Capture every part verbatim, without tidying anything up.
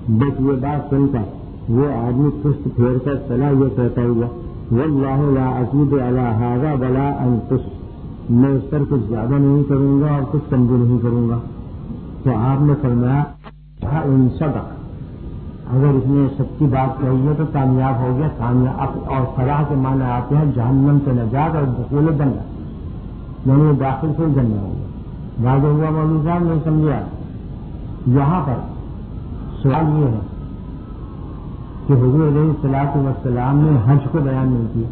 بس یہ بات سن کر وہ آدمی پشت پھیر کر چلا یہ کہتا ہوا واللہ لا ازید علی ھذا ولا انقص، میں اس پر کچھ زیادہ نہیں کروں گا اور کچھ کم بھی نہیں کروں گا. تو آپ نے فرمایا ان صدق، اگر اس نے سچی بات کہی ہے تو کامیاب ہو گیا. کامیاب اور فلاح کے معنی آتے ہیں جہنم سے نجات اور دخول جنت، یعنی داخل سے جنت ہوگا. واضح ہوا مولوی صاحب نہیں سمجھا؟ یہاں پر سوال یہ ہے کہ حضور علیہ الصلوۃ والسلام نے حج کو بیان نہیں کیا،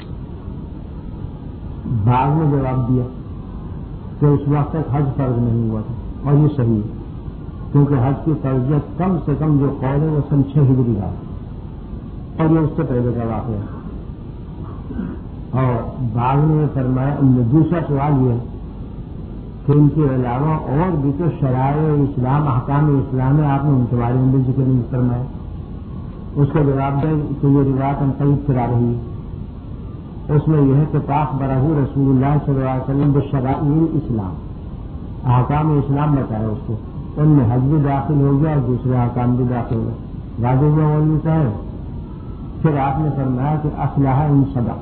بعد میں جواب دیا کہ اس وقت تک حج فرض نہیں ہوا تھا، اور یہ صحیح ہے کیونکہ حج کی فرضیت کم سے کم جو قول ہے وہ سن چھ ہجری کا اور یہ اس سے پہلے کا واقعہ ہے. اور بعد میں فرمایا. دوسرا سوال یہ ہے کہ ان کے علاوہ اور بھی تو شرائع اسلام احکام اسلام ہے، آپ نے ان کے بارے میں بھی ذکر نہیں فرمایا. اس کا جواب دے کہ یہ روایت ہم قریب کرا رہی ہے، اس میں یہ ہے کہ پاک برہ رسول اللہ صلی اللہ علیہ وسلم بشرائع اسلام، احکام اسلام بتایا اس کو، ان میں حج بھی داخل ہو گیا اور دوسرے احکام بھی داخل ہو گئے. واضح ہوا مولوی صاحب؟ پھر آپ نے فرمایا کہ اصلح ان صدق،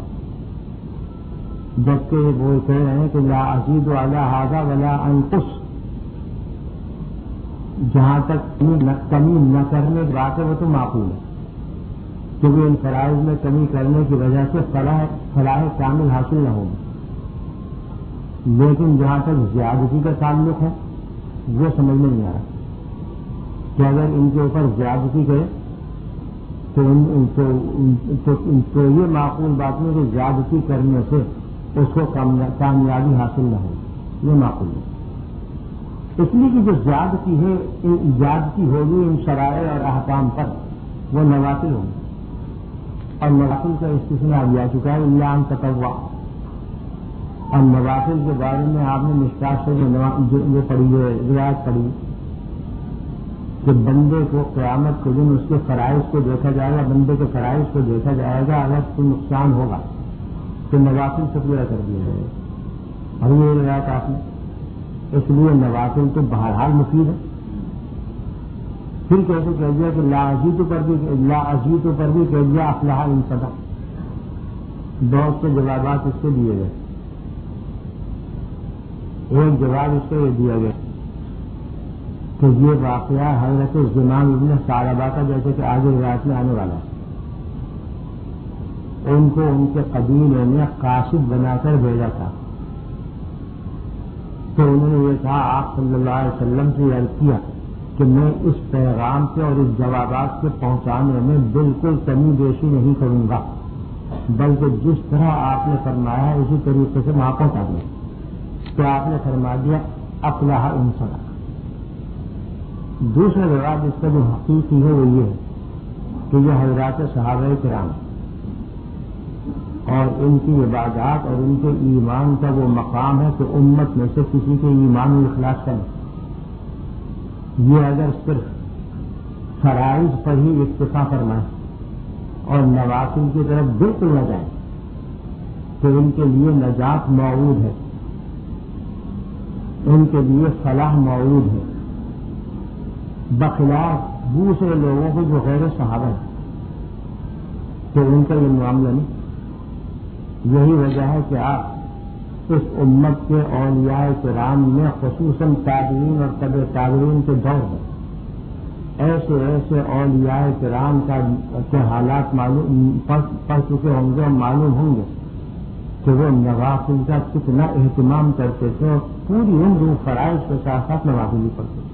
جبکہ وہ کہہ رہے ہیں کہ لا ازید علی ھذا ولا انقص، جہاں تک کمی نہ کرنے کی بات ہے وہ تو معقول ہے کیونکہ ان فرائض میں کمی کرنے کی وجہ سے فلاح فلاح کامل حاصل نہ ہوگی. لیکن جہاں تک زیادتی کا تعلق ہے وہ سمجھ میں نہیں آ رہا کہ اگر ان کے اوپر زیادتی کرے تو, ان, تو, تو, تو یہ معقول بات نہیں کہ زیادتی کرنے سے اس کو کامیابی حاصل نہ ہو، یہ معقول ہے. اس لیے کہ جو زیادتی ہے زیادتی ہوگی ان شرائع اور احکام پر وہ نوافل ہوں، اور نوافل کا استثناء دیا چکا ہے الا ان تطوع. اور نوافل کے بارے میں آپ نے مشکات سے جو پڑھی ہے روایت پڑھی کہ بندے کو قیامت کے دن اس کے فرائض کو دیکھا جائے گا، بندے کے فرائض کو دیکھا جائے گا، اگر کوئی نقصان ہوگا تو نوافل سے پورا کر دیا جائے گا. اور یہ روایت آپ نے، اس لیے نوافل تو بہرحال مفید ہے. پھر کیسے کہہ دیا کہ لا ازید پر بھی لا ازید پر بھی کہہ دیا اصلح ان صدق. بہت سے جوابات اس سے دیے گئے. ایک جواب اس سے یہ دیا گیا کہ یہ واقعہ حضرت زمام ابن ثعلبہ کا جیسے کہ آگے روایت میں آنے والا ہے، ان کو ان کے قبیلے نے قاصد بنا کر بھیجا تھا. تو انہوں نے یہ کہا آپ صلی اللہ علیہ وسلم سے عرض کیا کہ میں اس پیغام سے اور اس جوابات کے پہنچانے میں بالکل کمی بیشی نہیں کروں گا، بلکہ جس طرح آپ نے فرمایا ہے اسی طریقے سے وہاں پہنچا دیا. تو آپ نے فرما دیا اصلح ان صدق. دوسرا جواب اس کا جو حقیقی ہے وہ یہ ہے کہ یہ حضرات صحابہ کرام اور ان کی عبادات اور ان کے ایمان کا وہ مقام ہے کہ امت میں سے کسی کے ایمان و اخلاص کریں. یہ اگر صرف فرائض پر ہی اکتفا فرمائیں اور نوافل کی طرف بالکل نہ جائیں تو ان کے لیے نجات موعود ہے، ان کے لیے فلاح موعود ہے، بخلاف دوسرے لوگوں کو جو غیر صحابہ ہیں تو ان کا یہ معاملہ نہیں. یہی وجہ ہے کہ آپ اس امت کے اولیاء کرام میں خصوصاً تابعین اور تبع تابعین کے دور میں ایسے ایسے اولیاء کرام کا کے حالات معلوم پڑھ چکے ہوں گے اور معلوم ہوں گے کہ وہ نوافل کا کتنا اہتمام کرتے تھے اور پوری عمر فرائض کے ساتھ ساتھ نوافل پڑھتے تھے.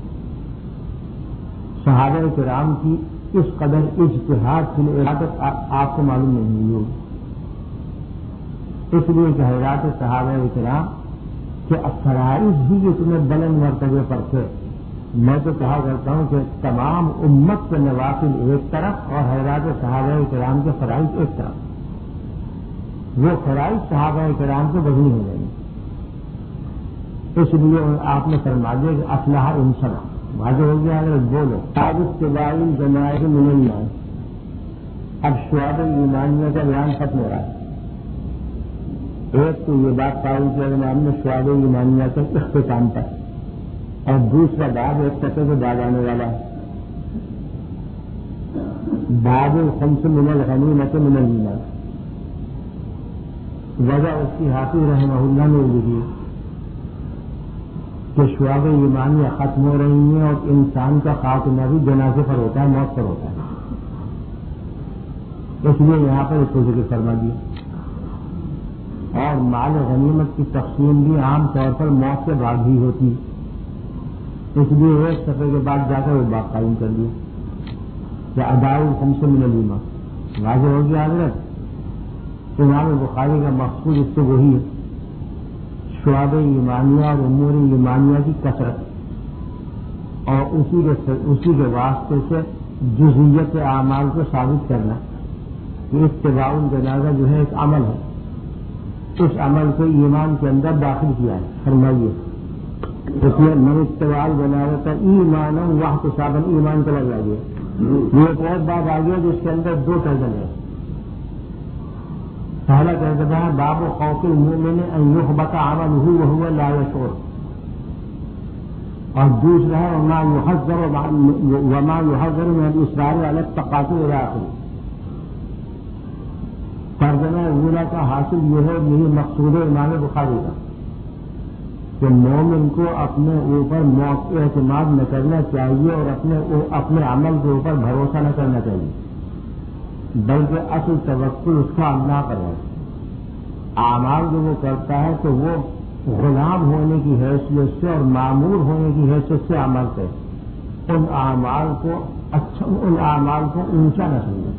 صحابہ کرام کی اس قدر اجتہاد کی عبادت آپ کو معلوم نہیں ہوئی ہوگی. اس لیے کہ حضرات صحابہ کرام کہ فرائض ہی اتنے بلند مرتبے پر تھے. میں تو کہا کرتا ہوں کہ تمام امت کے نوافل ایک طرف اور حضرات صحابہ کرام کے فرائض ایک طرف. وہ فرائض صحابہ کرام سے وزنی ہو جائیں گے. اس لیے آپ نے فرما دیا کہ اصلح ان صدق. واضح ہو گیا اگر بولو ثابت کے باعث جماعت میں نہیں آئے. اب شعب ایمانیہ کا بیان ختم ہو رہا ہے. ایک تو یہ بات قائم کیا کہ ہم نے شعب ایمانیہ کے اختتام پر، اور دوسرا بات ایک سطح کے بعد آنے والا ہے باب الخمس من الغنیمت من الایمان. وجہ اس کی حافظ رحمہ اللہ نے لکھی کہ شعب ایمانیہ ختم ہو رہی ہیں اور انسان کا خاتمہ بھی جنازے پر ہوتا ہے، موت پر ہوتا ہے. اس لیے یہاں پر اس کو ذکر فرما دیا. اور مال غنیمت کی تقسیم بھی عام طور پر موت کے بعد ہی ہوتی، اس لیے ایک صفحے کے بعد جا کر وہ بات قائم کر دیا کہ اداء الخمس من الایمان. واضح ہو گیا حضرت. امام بخاری کا مقصود اس سے وہی ہے، شعب ایمانیہ اور امور ایمانیہ کی کثرت، اور اسی کے اسی کے واسطے سے جزئیت اعمال کو ثابت کرنا کہ اتباع الجنازہ جو ہے ایک عمل ہے، اس عمل کو ایمان کے اندر داخل کیا ہے. فرمائیے اس میں من اتباع الجنازہ کا ایمان واحتسابا ایمان کا لگ گیا. یہ ایک اور بات آ گیا جس کے اندر دو ترجمے ہیں. پہلا ترجمہ ہے باب خوف المؤمن ان يحبط عمله وهو لا يشعر، اور دوسرا ہے وما يحذر وما يحذر من الاصرار على التقاطع الى اخره. ترجمہ اولا کا حاصل یہ ہے، یہی مقصود ہے امام بخاری کا، کہ مومن کو اپنے اوپر اعتماد نہ کرنا چاہیے اور اپنے اپنے عمل کے اوپر بھروسہ نہ کرنا چاہیے، بلکہ اصل توکل اس کا اللہ پر ہے. اعمال جو وہ کرتا ہے تو وہ غلام ہونے کی حیثیت سے اور معمور ہونے کی حیثیت سے عمل کرے. ان اعمال کو اچھا ان اعمال کو اونچا نہ سمجھے،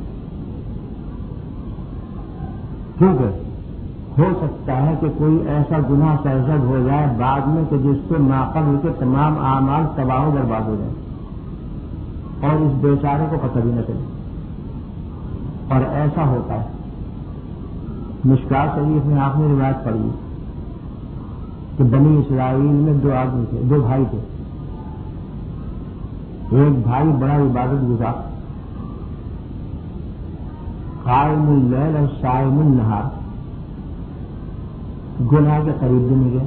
کیونکہ ہو سکتا ہے کہ کوئی ایسا گناہ سرزد ہو جائے بعد میں کہ جس سے ماقبل کے تمام اعمال تباہ و برباد ہو جائیں اور اس بیچارے کو پتہ بھی نہ چلے. اور ایسا ہوتا ہے. مشکات شریف میں آپ نے روایت پڑھی کہ بنی اسرائیل میں دو آدمی تھے، دو بھائی تھے. ایک بھائی بڑا عبادت گزار، قائم اللیل اور صائم النہار، گناہ کے قریب بھی نہیں گیا.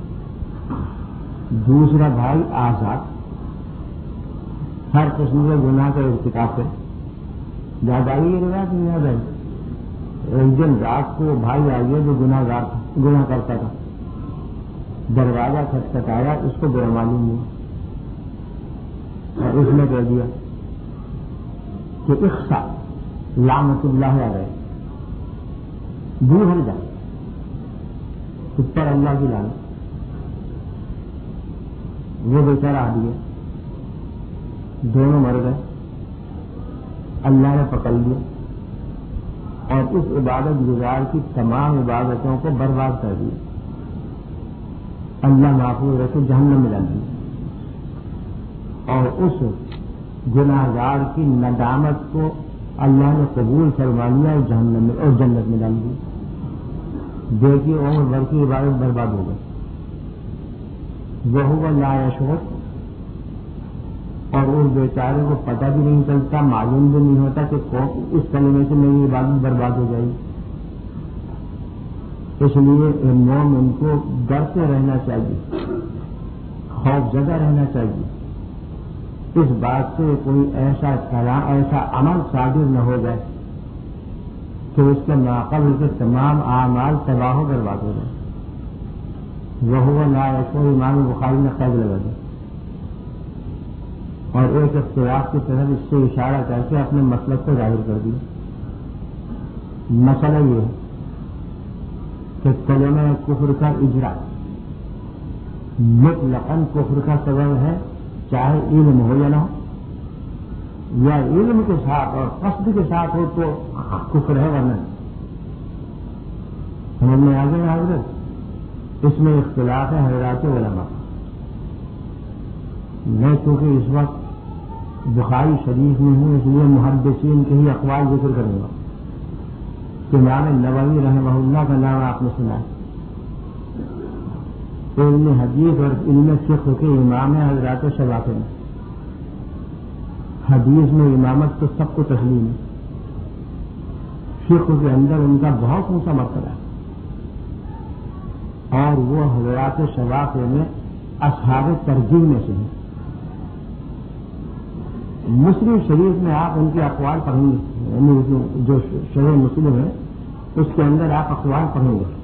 دوسرا بھائی آزاد، ہر قسم کے گناہ کا ارتکاب کرے. یاد آئی یہ روایت نہیں یاد آئی؟ ایک دن رات کو بھائی آئیے جو گناہ گار گناہ کرتا تھا، دروازہ کھٹکھٹایا، اس کو برا معلوم ہوا اور اس نے کہہ دیا کہ اخسا لعنت اللہ علیہ، دور ہٹ جائے اس پر اللہ کی لعنت. وہ بیچارہ آ گیا، دونوں مر گئے. اللہ نے پکڑ لیا اور اس عبادت گزار کی تمام عبادتوں کو برباد کر دیا. اللہ محفوظ رکھے، جہنم میں ڈال دیا. اور اس گناہ گار کی ندامت کو اللہ نے قبول فرما لیا اور جہنم میں اور جنت میں ڈال دیا. دیکھیے عمر بھر کی عبادت برباد ہو گئی. وہ لا یشعر، اور اس بیچارے کو پتہ بھی نہیں چلتا، معلوم بھی نہیں ہوتا کہ اس کلمے سے میری عبادت برباد ہو جائے گی. اس لیے مومن کو ڈرتے رہنا چاہیے، خوف زدہ رہنا چاہیے اس بات سے کوئی ایسا ایسا عمل صادر نہ ہو جائے کہ اس کے ماقبل کے تمام اعمال تباہ و برباد ہو جائیں. وہ لا یشعر امام بخاری نے قید لگا دیا اور ایک اختلاف کی طرف اس سے اشارہ کر کے اپنے مطلب کو ظاہر کر دیا. مسئلہ یہ ہے کہ کلمہ کفر کا اجرا مطلقاً کفر کا سبب ہے، چاہے علم ہو یا نہ ہو، یا علم کے ساتھ اور قصد کے ساتھ ہو تو کفر ہے ورنہ. سمجھ میں آ گئے حضرت؟ اس میں اختلاف ہے حضرات علماء. میں چونکہ اس وقت بخاری شریف میں ہوں اس لیے محدثین کے ہی اقوال ذکر کروں گا. کہ امام نووی رحمہ اللہ کا نام آپ نے سنا ہے، علم حدیث اور علم فقہ کے امام ہیں حضرات شباب میں. حدیث میں امامت تو سب کو تسلیم ہے، فقہ کے اندر ان کا بہت اونچا مرتبہ ہے، اور وہ حضرات شباب میں اصحاب ترجیح میں سے ہیں. مسلم شریف میں آپ ان کے اقوال پڑھیں گے، یعنی جو شرح مسلم ہے اس کے اندر آپ اقوال پڑھیں گے،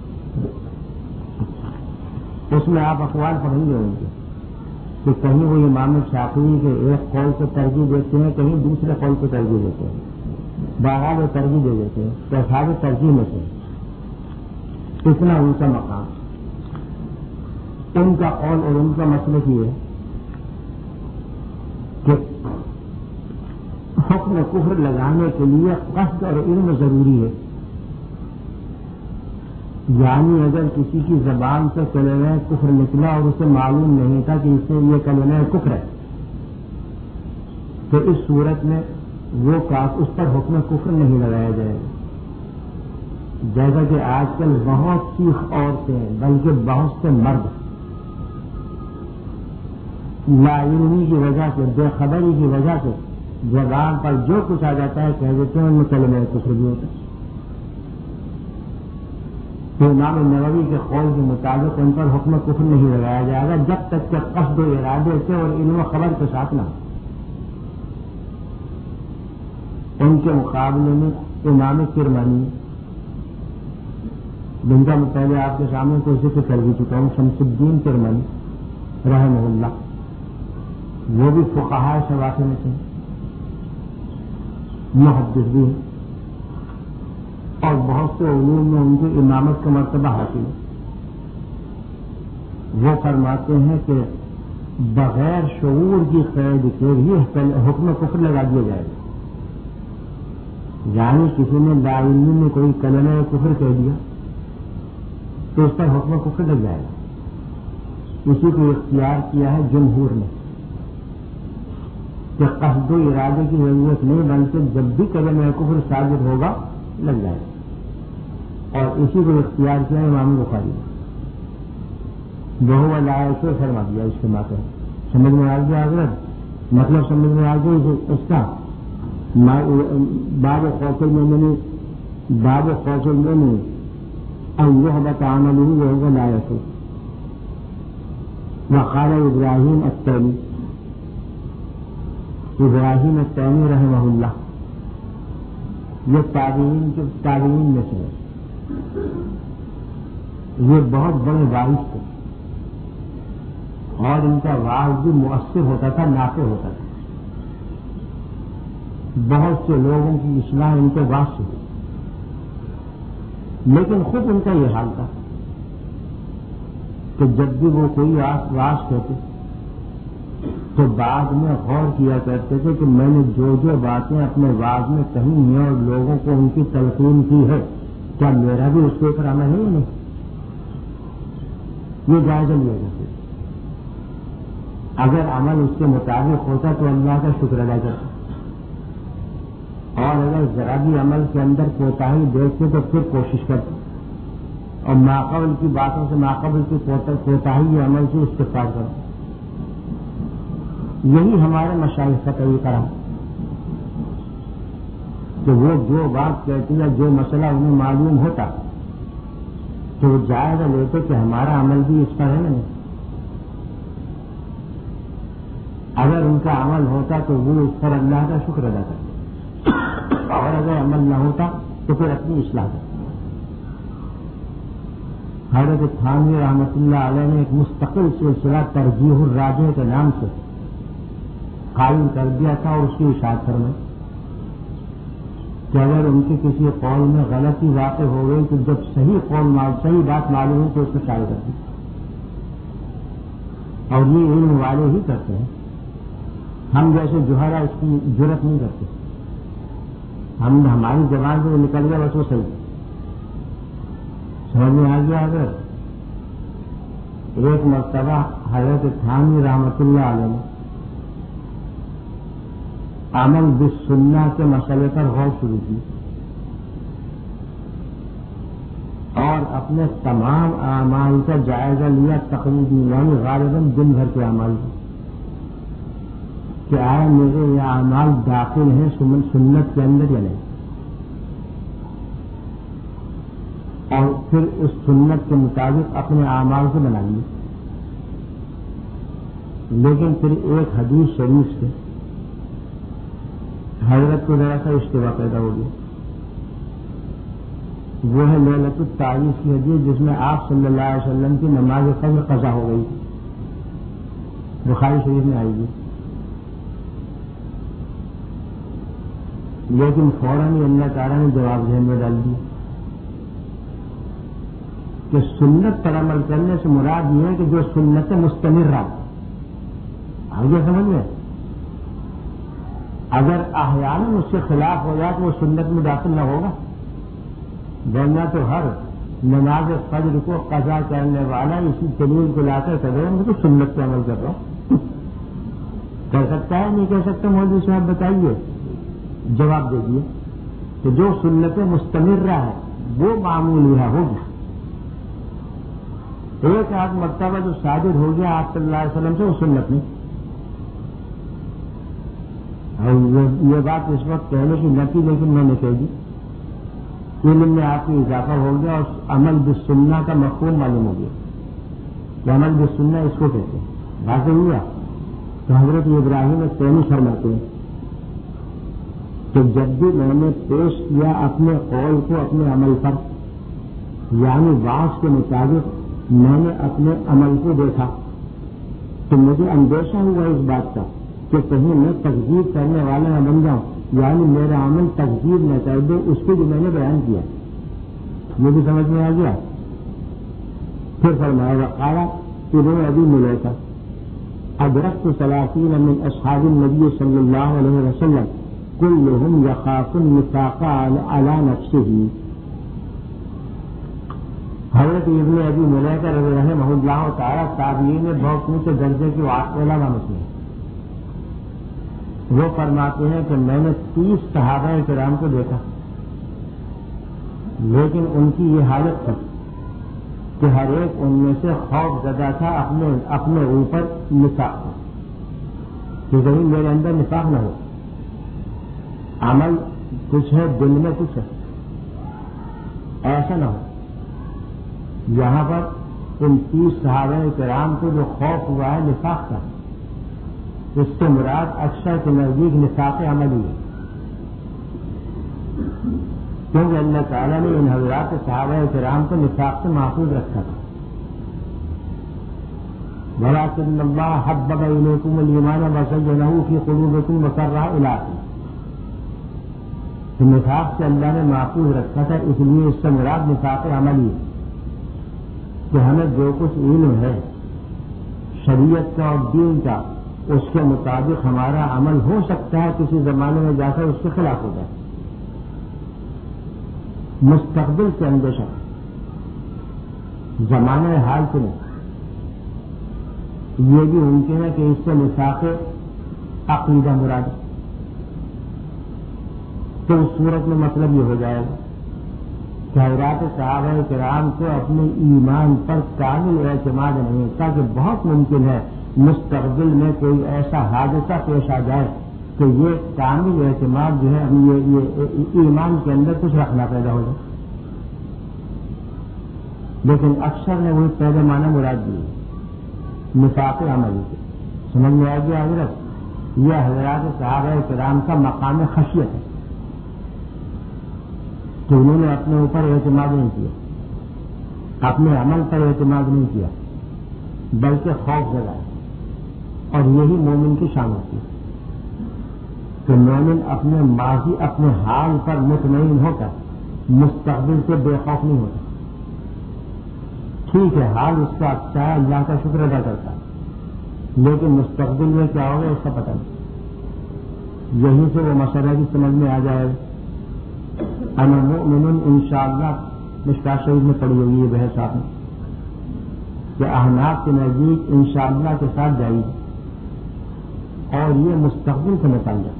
اس میں آپ اقوال پڑھیں گے ان کے کہ کہیں وہ امام شافعی کے ایک قول کو ترجیح دیتے ہیں، کہیں دوسرے قول کو ترجیح دیتے ہیں، باغا وہ ترجیح دے دیتے ہیں، تو اصحاب ترجیح میں سے اتنا ان کا مقام، ان کا قول اور ان کا مسلک یہ ہے کہ حکم کفر لگانے کے لیے قصد اور علم ضروری ہے، یعنی اگر کسی کی زبان سے کلمہ کفر نکلا اور اسے معلوم نہیں تھا کہ اس سے یہ کلمہ کفر ہے، تو اس صورت میں وہ کاف اس پر حکم کفر نہیں لگایا جائے گا، جیسا کہ آج کل بہت سی عورتیں بلکہ بہت سے مرد لا علمی کی وجہ سے، بے خبری کی وجہ سے زبان پر جو کچھ آ جاتا ہے کہہ دیتے ہیں ان میں کلمہ کفر بھی ہوتا ہے۔ تو امام نووی کے قول کے مطابق ان پر حکم کفر نہیں لگایا جائے گا جب تک کہ قصد و ارادے سے اور علم و خبر کے ساتھ نہ۔ ان کے مقابلے میں امام کرمانی، جن کا میں پہلے آپ کے سامنے کو ذکر کر بھی چکا ہوں، شمس الدین کرمانی رحمہ اللہ، وہ بھی فقہاء شوافی میں تھے، محدث بھی ہیں، اور بہت سے علوم میں ان کی امامت کا مرتبہ حاصل ہے۔ وہ فرماتے ہیں کہ بغیر شعور کی قید کے ہی حکم کفر لگا دیا جائے گا، یعنی کسی نے لا علمی میں کوئی کلمہ کفر کہہ دیا تو اس پر حکم کفر لگ جائے گا۔ اسی کو اختیار کیا ہے جمہور نے کہ قصد و ارادے کی ضرورت نہیں، بلکہ جب بھی کلمہ کفر ثابت ہوگا لگ جائے گا، اور اسی کو اختیار کیا امام بخاری نے، بہو لائے سے فرما دیا اس کے ماتحت۔ سمجھ میں آ گیا حضرت؟ مطلب سمجھ میں آ گیا اس کا؟ باب خوف المؤمن، باب خوف المؤمن ان يحبط عمله وهو لا يتوب، وقال ابراہیم التیمی، ابراہیم التیمی رحمہ اللہ، یہ تابعین کے تابعین میں سے یہ بہت بڑے وارث تھے، اور ان کا واعظ بھی مؤثر ہوتا تھا، نافع ہوتا تھا، بہت سے لوگوں کی اصلاح ان کے واعظ سے، لیکن خود ان کا یہ حال تھا کہ جب بھی وہ کوئی واعظ کہتے تو بعد میں غور کیا کرتے تھے کہ میں نے جو جو باتیں اپنے واعظ میں کہی ہیں اور لوگوں کو ان کی تلقین کی ہے، کیا میرا بھی اس کے اوپر عمل ہے یا نہیں؟ یہ جائزہ لیا جاتا، اگر عمل اس کے مطابق ہوتا تو اللہ کا شکر ادا کرتا، اور اگر ذرا بھی عمل کے اندر کوتاہی دیکھتے تو پھر کوشش کرتے، اور ماقبل کی باتوں سے ماقبل کی کوتاہی عمل سے استغفار کرتے۔ یہی ہمارے مشائخ کا طریقہ رہا کہ وہ جو بات کہتی ہے، جو مسئلہ انہیں معلوم ہوتا تو وہ جائزہ لیتے کہ ہمارا عمل بھی اس پر ہے نہیں، اگر ان کا عمل ہوتا تو وہ اس پر اللہ کا شکر ادا کرتے، اور اگر عمل نہ ہوتا تو پھر اپنی اصلاح کرتے۔ حضرت تھانوی رحمۃ اللہ علیہ نے ایک مستقل سلسلہ ترجیح الراجح کے نام سے قائم کر دیا تھا، اور اس کی اشاعت فرمائی کہ اگر ان کی کسی قول میں غلطی واقع ہو گئی تو جب صحیح قول صحیح بات معلوم ہو تو اس کو شائع کر دی، اور یہ علم والے ہی کرتے ہیں، ہم جیسے جوہرا اس کی جرت نہیں کرتے، ہم ہماری زبان سے نکل گیا بس وہ صحیح، سمجھ میں آ گیا؟ اگر ایک مرتبہ حضرت تھانوی رحمۃ اللہ علیہ نے عمل بالسنہ کے مسئلے پر غور شروع کی، اور اپنے تمام اعمال کا جائزہ لیا، تقریباً یعنی غالباً دن بھر کے اعمال کہ آئے میرے یہ اعمال داخل ہیں سنت کے اندر یا نہیں، اور پھر اس سنت کے مطابق اپنے اعمال کو بنا لیے، لیکن پھر ایک حدیث شریف سے حضرت کو ذرا سا اشتباہ پیدا ہو گیا. وہ ہے لیلۃ التعریف کی حدیث جس میں آپ صلی اللہ علیہ وسلم کی نماز فجر قضا ہو گئی، بخاری شریف میں آئی گی. لیکن فوراً ہی اللہ تعالیٰ نے جواب ذہن میں ڈال دیا کہ سنت پر عمل کرنے سے مراد یہ ہے کہ جو سنت مستمر رہا. آگے سمجھ میں اگر احیاناً اس سے خلاف ہو جائے تو وہ سنت میں داخل نہ ہوگا، ورنہ تو ہر نماز فجر کو قضا کرنے والا اسی دلیل کو لا کر کرے میں تو سنت پہ عمل کر رہا ہوں. کر سکتا ہے نہیں کہہ سکتا؟ مولوی صاحب بتائیے، جواب دے دیے کہ جو سنت مستمر رہا ہے وہ معمول ہے ہوگی. ایک آدھ مرتبہ جو صادر ہو گیا آپ صلی اللہ علیہ وسلم سے وہ سنت نہیں. یہ بات اس وقت کہنے کی نہ تھی لیکن میں نے کہہ دی. علم میں آپ کی اضافہ ہو گیا اور عمل بالسنہ کا مفہوم معلوم ہو گیا کہ عمل بالسنہ اس کو کہتے ہیں. بات ہوا تو حضرت ابراہیم تیمی فرماتے ہیں کہ جب بھی میں نے پیش کیا اپنے قول کو اپنے عمل پر، یعنی واس کے مطابق میں نے اپنے عمل کو دیکھا تو مجھے اندیشہ ہوا اس بات کا کہ کہیں میں تکذیب کرنے والا نہ بن جاؤں، یعنی میرا عمل تکذیب نہ کر دے اس کو جو میں نے بیان کیا. یہ بھی سمجھ میں آ گیا. پھر فرمایا وقالا انہیں ابھی ملے تھا ادرکت ثلاثین من اصحاب النبی صلی اللہ علیہ وسلم کلہم یخاف النفاق علی نفسہ. حضرت ابن ابی ملیکہ رحمہ اللہ تعالیٰ تابعین میں بہت اونچے درجے کی علماء میں سے. وہ فرماتے ہیں کہ میں نے تیس صحابہ کرام کو دیکھا لیکن ان کی یہ حالت تھی کہ ہر ایک ان میں سے خوف زدہ تھا اپنے اپنے اوپر نفاق کہ کہیں میرے اندر نفاق نہ ہو. عمل کچھ ہے دل میں کچھ ہے، ایسا نہ ہو. یہاں پر ان تیس صحابہ کرام کو جو خوف ہوا ہے نفاق کا، اس سے مراد اکثر کے نزدیک نفاق عملی ہے، کیونکہ اللہ تعالیٰ نے ان حضرات صحابہ کرام کو نفاق سے محفوظ رکھا تھا. وَلَٰكِنَّ اللَّهَ حَبَّبَ إِلَيْكُمُ الْإِيمَانَ وَزَيَّنَهُ فِي قُلُوبِكُمْ وَكَرَّهَ إِلَيْكُمْ. تو نفاق سے اللہ نے محفوظ رکھا تھا، اس لیے اس سے مراد نفاق عملی ہے کہ ہمیں جو کچھ علم ہے شریعت کا اور دین کا اس کے مطابق ہمارا عمل ہو سکتا ہے کسی زمانے میں جا کر اس کے خلاف ہو جائے. مستقبل سے اندیشہ، زمانے حال سے نہیں. یہ بھی ممکن ہے کہ اس سے نفاق عقیدہ مراد، تو اس صورت میں مطلب یہ ہو جائے گا کہ حضرات صحابہ کرام کو اپنے ایمان پر کامل اعتماد نہیں تھا کہ بہت ممکن ہے مستقبل میں کوئی ایسا حادثہ پیش آ جائے کہ یہ کامل اعتماد جو ہے یہ, یہ ایمان کے اندر کچھ رکھنا پیدا ہو جائے. لیکن اکثر نے وہی پہلے معنی مراد دی نفاق عملی سے. سمجھ میں آ گیا حضرت؟ یہ حضرات صحابہ کرام کا مقام خشیت ہے کہ انہوں نے اپنے اوپر اعتماد نہیں کیا، اپنے عمل پر اعتماد نہیں کیا، بلکہ خوف زدہ. اور یہی مومن کی شان ہوتی ہے کہ مومن اپنے ماضی اپنے حال پر مطمئن ہو کر مستقبل سے بے خوف نہیں ہوتا. ٹھیک ہے حال اس کا اچھا ہے، اللہ کا شکر ادا کرتا ہے، لیکن مستقبل میں کیا ہوگا اس کا پتہ نہیں. یہیں سے وہ مسئلہ بھی سمجھ میں آ جائے گا. انا مؤمن انشاءاللہ مشکات شریف میں پڑھی ہوئی ہے بحث آپ نے کہ احناف کے نزدیک انشاءاللہ کے ساتھ جائے گی اور یہ مستقبل سے متعلق،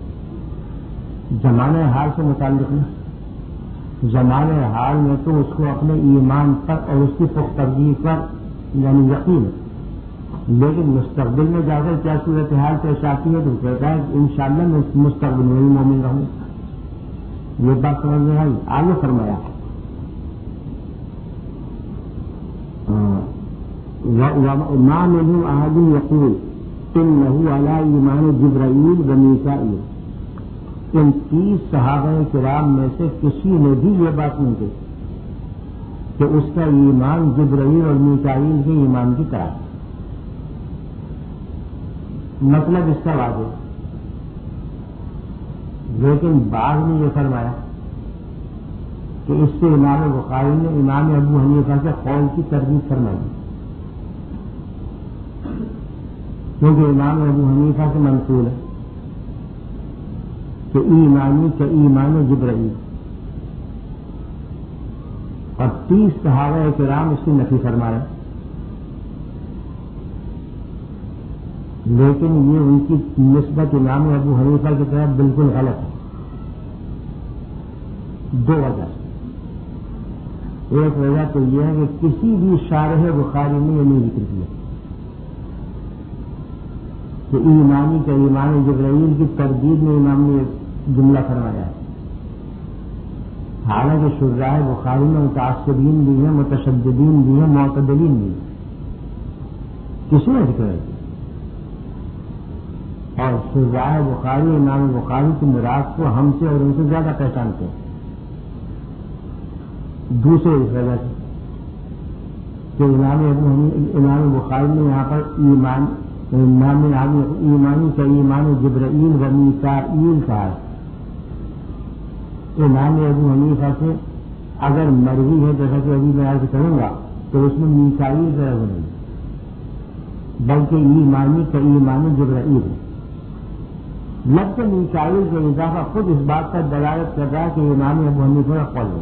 زمانے حال سے متعلق نہیں. زمانے حال میں تو اس کو اپنے ایمان پر اور اس کی پختگی پر یعنی یقین، لیکن مستقبل میں جا کر کیا صورتحال پیش آتی ہے تو کہتا ہے کہ انشاءاللہ میں مستقبل میں بھی مومن رہوں. یہ بات سمجھ میں آئی؟ آگے فرمایا ما منهم احد يقول انه على ایمان جبرائیل و میکائیل. ان تیس صحابہ کرام میں سے کسی نے بھی یہ بات نہیں کہی کہ اس کا ایمان جبرائیل اور میکائیل کے ایمان کی طرح ہے. مطلب اس کا واضح. لیکن بعد میں یہ فرمایا کہ اس سے امام بخاری نے امام ابو حنیفہ کے قول کی تردید فرمائی، کیونکہ امام ابو حنیفہ سے منقول ہے کہ ایمانی کا ایمان جبرائیل، اور تیس صحابہ کرام اس کی نفی فرما رہے ہیں. لیکن یہ ان کی نسبت امام ابو حنیفہ کی طرف بالکل غلط ہے، دو وجہ. ایک وجہ تو یہ ہے کہ کسی بھی شارح بخاری نے یہ نہیں ذکر کیا کہ ایمانی کا ایمان جبرائیل کی تردید میں امام نے جملہ فرمایا ہے. حالانکہ شراح بخاری میں متعصبین بھی ہیں، متشددین بھی ہیں، معتدلین بھی ہیں، کسی نے ذکر ہے. اور شراح بخاری امام بخاری کی مراد کو ہم سے اور ان سے زیادہ پہچانتے ہیں. دوسرے اس وجہ سے کہ امام امام بخاری نے یہاں پر ایمان ایمانی کا ایمان جبرائیل و میکائیل کہا ہے. امام ابو حنیفہ سے اگر مروی ہے جیسا کہ ابھی میں عرض کروں گا تو اس میں میکائیل کا لفظ نہیں بلکہ ایمانی کا ایمان جبرائیل ہے. لفظ میکائیل کا اضافہ خود اس بات کا دلالت کر رہا ہے کہ امام ابو حنیفہ کا قول ہے.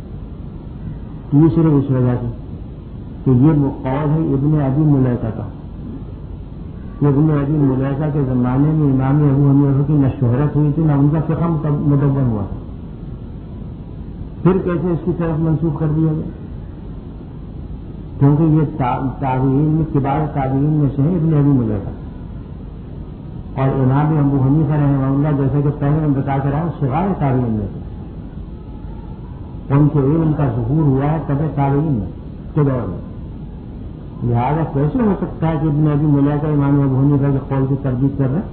تیسرے اس وجہ سے کہ یہ وہ قول ہے ابن ابی ملیکہ کا. ابن ابی ملیکہ کے زمانے میں امام ابو حنیفہ کی نہ شہرت ہوئی تھی نہ ان کا فقہ مدون ہوا تھا. پھر کیسے اس کی طرف منسوخ کر دیا گیا؟ کیونکہ یہ تابعین میں کبار تابعین میں سے ہے ابن ابی ملیکہ، اور امام ابو حنیفہ رحمہ اللہ جیسے کہ پہلے میں بتا کر رہا ہوں صغار تابعین میں سے. ان کے علم کا ظہور ہوا ہے تب تابعین میں کے دور میں. لہٰذا کیسے ہو سکتا ہے کہ ابن ابی ملیکہ امام ابو حنیفہ کے قول کی تردید کر رہے ہیں؟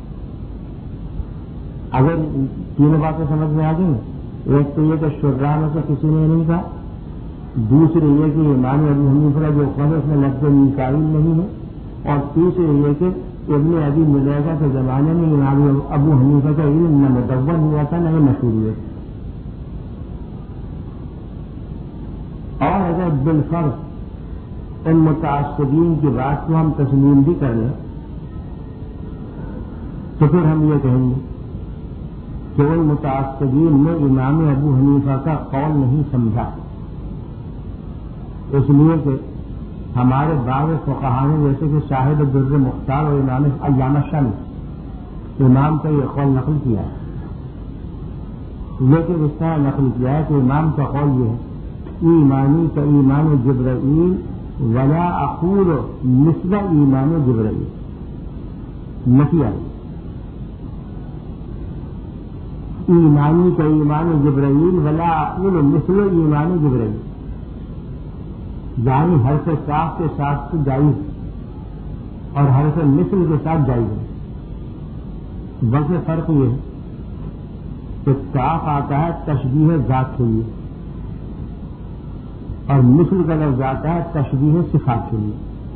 اگر تینوں باتیں سمجھ میں آ گئی، ایک تو یہ کہ شراح میں سے کسی نے نہیں کہا، دوسرے یہ کہ امام ابو حنیفہ جو قول ہے اس میں لفظ میکائیل نہیں ہے، اور تیسرے یہ کہ ابن ابی ملیکہ کے زمانے میں امام ابو حنیفہ کا علم نہ مدون ہوا تھا نہ ہی مشہور ہوئے. اور اگر بالفرض ان متعصبین کی بات کو ہم تسلیم بھی کر لیں تو پھر ہم یہ کہیں گے کہ ان متعصبین نے امام ابو حنیفہ کا قول نہیں سمجھا، اس لیے کہ ہمارے بعض فقہاء نے جیسے کہ صاحب در مختار اور امام علامہ شمس امام کا یہ قول نقل کیا ہے. لیکن اس طرح نقل کیا ہے کہ امام کا قول یہ ہے ایمانی کا ایمان جبرائیل ولا اقول مثل ایمان جبرائیل. نفی آئی ایمانی کا ایمان جبرائیل ولا اقول مثل ایمان جبرائیل، یعنی حرف کاف کے ساتھ تو جائز اور حرف مثل کے ساتھ جائز ہے. بلکہ فرق یہ ہے کہ کاف آتا ہے تشبیہ ذات کے لیے اور مثل کا لفظ آتا ہے تشبیہ صفات کے لیے.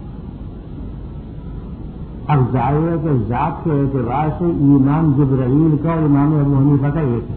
اب ظاہر ہے کہ ذات کے اعتبار سے ایمان جبرائیل کا اور امام ابو حنیفہ کا ایک ہے،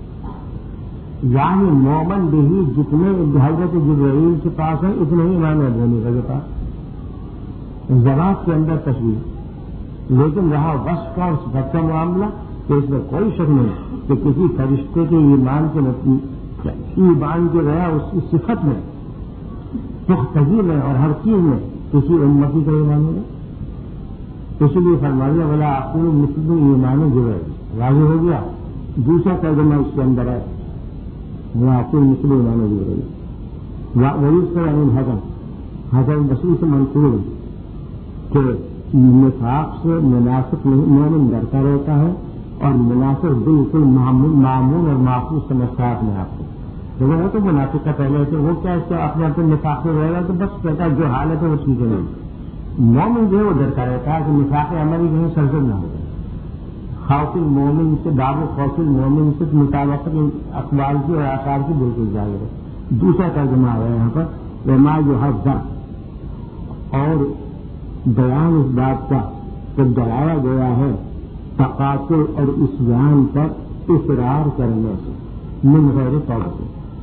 یعنی مومن بھی جتنے حضرت جبرائیل کے پاس ہیں اتنے ہی امام ابو حنیفہ کے پاس ذات کے اندر تشبیہ. لیکن رہا وصف کا اور صفت کا معاملہ تو اس میں کوئی شک نہیں کہ کسی فرشتے کے ایمان کے ایمان جو رہا اس کی صفت میں پختگی میں اور ہر چیز میں کسی امتی کا ایمان ہے. اسی لیے فرمایا ولا اقول مثل ایمان جبرائیل واضح ہو گیا. دوسرا ترجمہ اس کے اندر ہے ولا اقول مثل ایمان جبرائیل وہی اس طرح حسن حسن بصری سے منقول کہ نفاق سے مناسب مومن ڈرتا رہتا ہے اور مناسب بالکل معمول اور معقول سمجھتا ہے اپنے آپ کو. لیکن وہ تو مناسب کا پہلے سے وہ کیا اس کا اپنے آپ نفاق سے رہے گا تو بس کہتا ہے جو حالت ہے وہ ٹھیک ہے. نہیں مومن جو ہے وہ ڈرتا رہتا ہے کہ نفاق عملی کہیں سرزد نہ ہو جائے. خوف المومن سے باب خوف المومن سے مطابقت اقوال کی اور آثار کی بالکل ظاہر ہے۔ دوسرا ترجمہ ہے یہاں پر وما یحذر، اور بیان اس بات کا کہ ڈرایا گیا ہے تقاتل اور عصیان پر اصرار کرنے سے من غیر توبہ،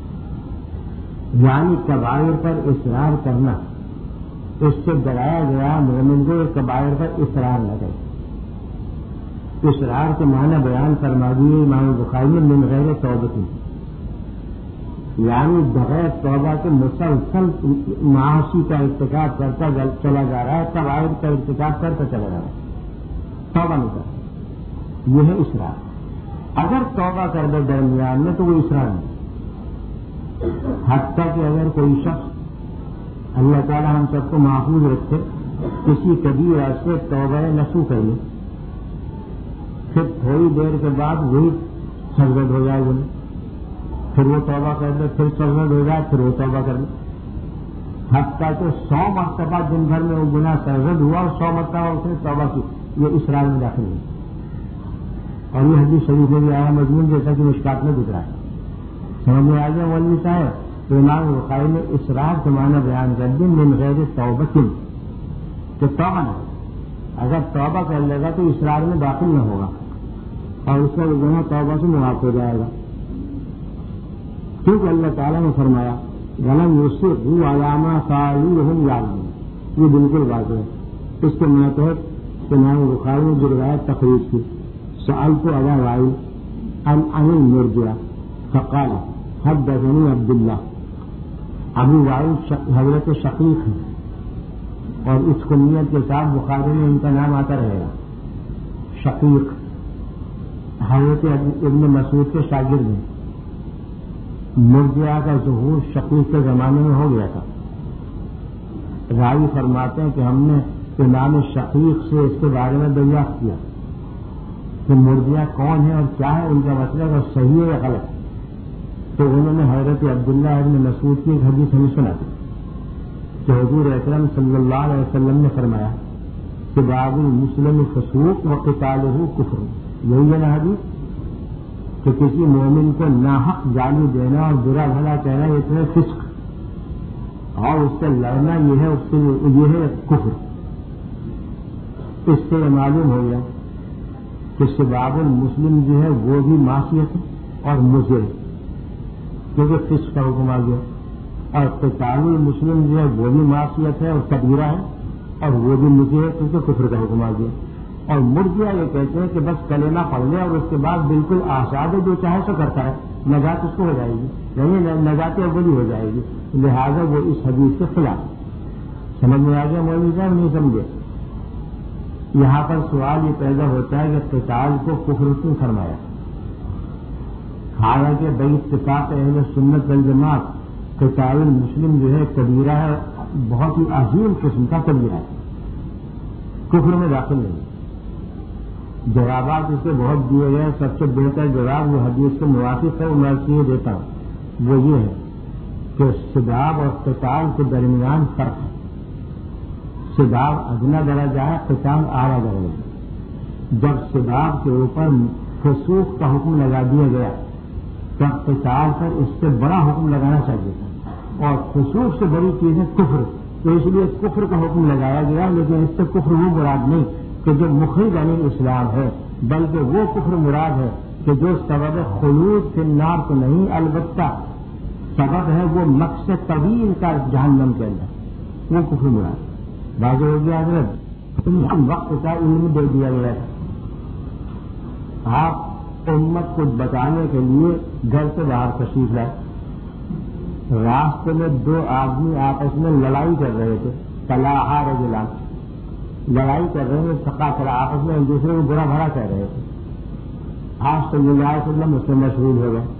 یعنی کبائر پر اصرار کرنا، اس سے ڈرایا گیا مومن کو کبائر پر اصرار نہ کرے۔ اصرار کے معنی بیان فرما دیے امام بخاری نے من غیر توبہ، یعنی بغیر توبہ کے مسلسل معاشی کا ارتکاب کرتا چلا جا رہا ہے، کبائر کا ارتکاب کرتا چلا جا رہا ہے، توبہ نہیں کرتا، یہ ہے اصرار۔ اگر توبہ کر دے درمیان میں تو وہ اصرار نہیں، حتیٰ کہ اگر کوئی شخص، اللہ تعالی ہم سب کو محفوظ رکھے، کسی کبیرہ سے توبہ نسو کر لے، پھر تھوڑی دیر کے بعد وہی سرگرد ہو جائے بولے، پھر وہ توبہ کر دے، پھر سرگرد ہو جائے، پھر وہ توبہ کر لے، حتیٰ کہ سو مرتبہ دن بھر میں وہ گناہ سرگرد ہوا اور سو مرتبہ اس نے توبہ کی، یہ اصرار میں داخل نہیں۔ اور یہ حدیث شریف میں بھی آیا مضمون جیسا کہ مشکات میں گزرا ہے۔ سمجھ میں آ گیا مولوی صاحب؟ تو امام بخاری نے اصرار کے معنی بیان کر دی من غیر توبہ، کہ توبہ نہ، اگر توبہ کر لے گا تو اصرار میں داخل نہ ہوگا اور اس کا گناہ توبہ سے معاف ہو جائے گا، کیونکہ اللہ تعالیٰ نے فرمایا غلط یصروا علی ما فعلوا وهم یعلمون، یہ بالکل واضح ہے۔ اس کے ماتحت امام بخاری نے جو روایت تخریج کی، سألت ابا وائل عن عن المرجئہ فقال حدثني عبد اللہ، ابو وائل حضرت شقیق ہیں اور اس کنیت کے ساتھ بخاری میں ان کا نام آتا رہے گا، شقیق حضرت ابن مسعود کے شاگرد ہیں۔ مرجئہ کا ظہور شقیق کے زمانے میں ہو گیا تھا۔ راوی فرماتے ہیں کہ ہم نے امام شقیق سے اس کے بارے میں دریافت کیا کہ مرجئہ کون ہے اور کیا ہے ان کا مطلب اور صحیح ہے یا غلط، تو انہوں نے حضرت عبداللہ ابن مسعود کی ایک حدیث ہمیں سنا تھی کہ حضور اکرم صلی اللہ علیہ وسلم نے فرمایا کہ باب المسلم فسوق وقتالہ کفر، یہی ہے نا حدیث کہ کسی مومن کو ناحق گالی دینا اور برا بھلا کہنا یہ تو ہے فسق، اور اس سے لڑنا یہ ہے اس سے یہ ہے کفر۔ اس سے یہ معلوم ہو گیا کہ سباب المسلم جو ہے وہ بھی معصیت ہے اور مضر، کیونکہ فسق کا حکم آ گیا، اور قتال المسلم جو ہے وہ بھی معصیت ہے اور کبیرہ ہے اور وہ بھی مضر ہے کیونکہ کفر کا حکم آ گیا۔ اور مرجئہ یہ کہتے ہیں کہ بس کلمہ پڑھ لے اور اس کے بعد بالکل آزاد ہے، جو چاہے سو کرتا ہے، نجات اس کو ہو جائے گی، یعنی نجات اولی ہو جائے گی، لہذا وہ اس حدیث کے خلاف۔ سمجھ میں آ گیا مولوی صاحب؟ نہیں سمجھے؟ یہاں پر سوال یہ پیدا ہوتا ہے کہ قتال کو کفر کیوں فرمایا؟ حالانکہ بے اتفاق اہل سنت والجماعت قتال المسلم جو ہے کبیرہ ہے، بہت ہی عظیم قسم کا کبیرہ ہے، کفر میں داخل نہیں۔ جوابات اسے بہت دیے گئے، سب سے بہتر جواب وہ حدیث کے موافق ہے، میں اس لیے دیتا ہوں، وہ یہ ہے کہ سباب اور قتال کے درمیان فرق ہے۔ سباب ادنا درجہ ہے، قتال اعلیٰ درجہ ہے۔ جب سباب کے اوپر فسوق کا حکم لگا دیا گیا تب قتال پر اس سے بڑا حکم لگانا چاہیے تھا، اور فسوق سے بڑی چیز ہے کفر، تو اس لیے کفر کا حکم لگایا گیا، لیکن اس سے کفر وہ مراد نہیں کہ جو مخرج عن الاسلام ہے، بلکہ وہ کفر مراد ہے کہ جو سبب خلود فی النار تو نہیں، البتہ سبب ہے وہ مقصد طویل کا جہنم کے اندر، وہ کفر مراد۔ واضح ہو گیا حضرت؟ وقت کا علم دے دیا گیا تھا، آپ امت کو بتانے کے لیے گھر سے باہر تشریف لائے، راستے میں دو آدمی آپس میں لڑائی کر رہے تھے، تلاحا رجلان، لڑائی کر رہے ہیں، سکا کرا آپس میں ایک دوسرے کو برا بھلا کہہ رہے تھے۔ آپ صلی اللہ علیہ وسلم اس سے مشغول ہو گئے،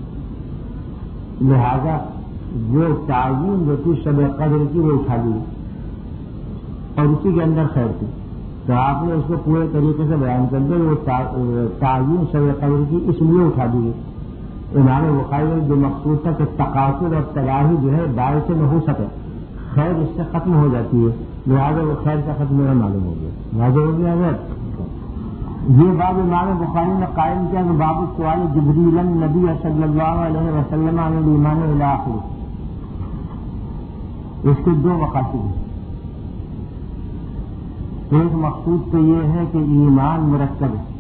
لہذا وہ تعین جو تھی شب قدر کی وہ اٹھا لی اور اسی کے اندر خیر تھی، تو آپ نے اس کو پورے طریقے سے بیان کر دیا۔ وہ تعین شب قدر کی اس لیے اٹھا دی گئی۔ امام بخاری جو مقصود تھا کہ تقاصر اور تلاحی جو ہے باعث سے نہ ہو سکے، خیر اس سے ختم ہو جاتی ہے، لہٰذا وہ خیر کا ختم میرا معلوم ہو گیا۔ واضح ہو گیا اگر یہ باب امام بخاری نے قائم کیا کہ باب سوال جبریل النبی صلی اللہ علیہ وسلم عن الایمان الی آخر. اس کے دو مقاصد ہیں. ایک مقصود تو یہ ہے کہ ایمان مرکب ہے،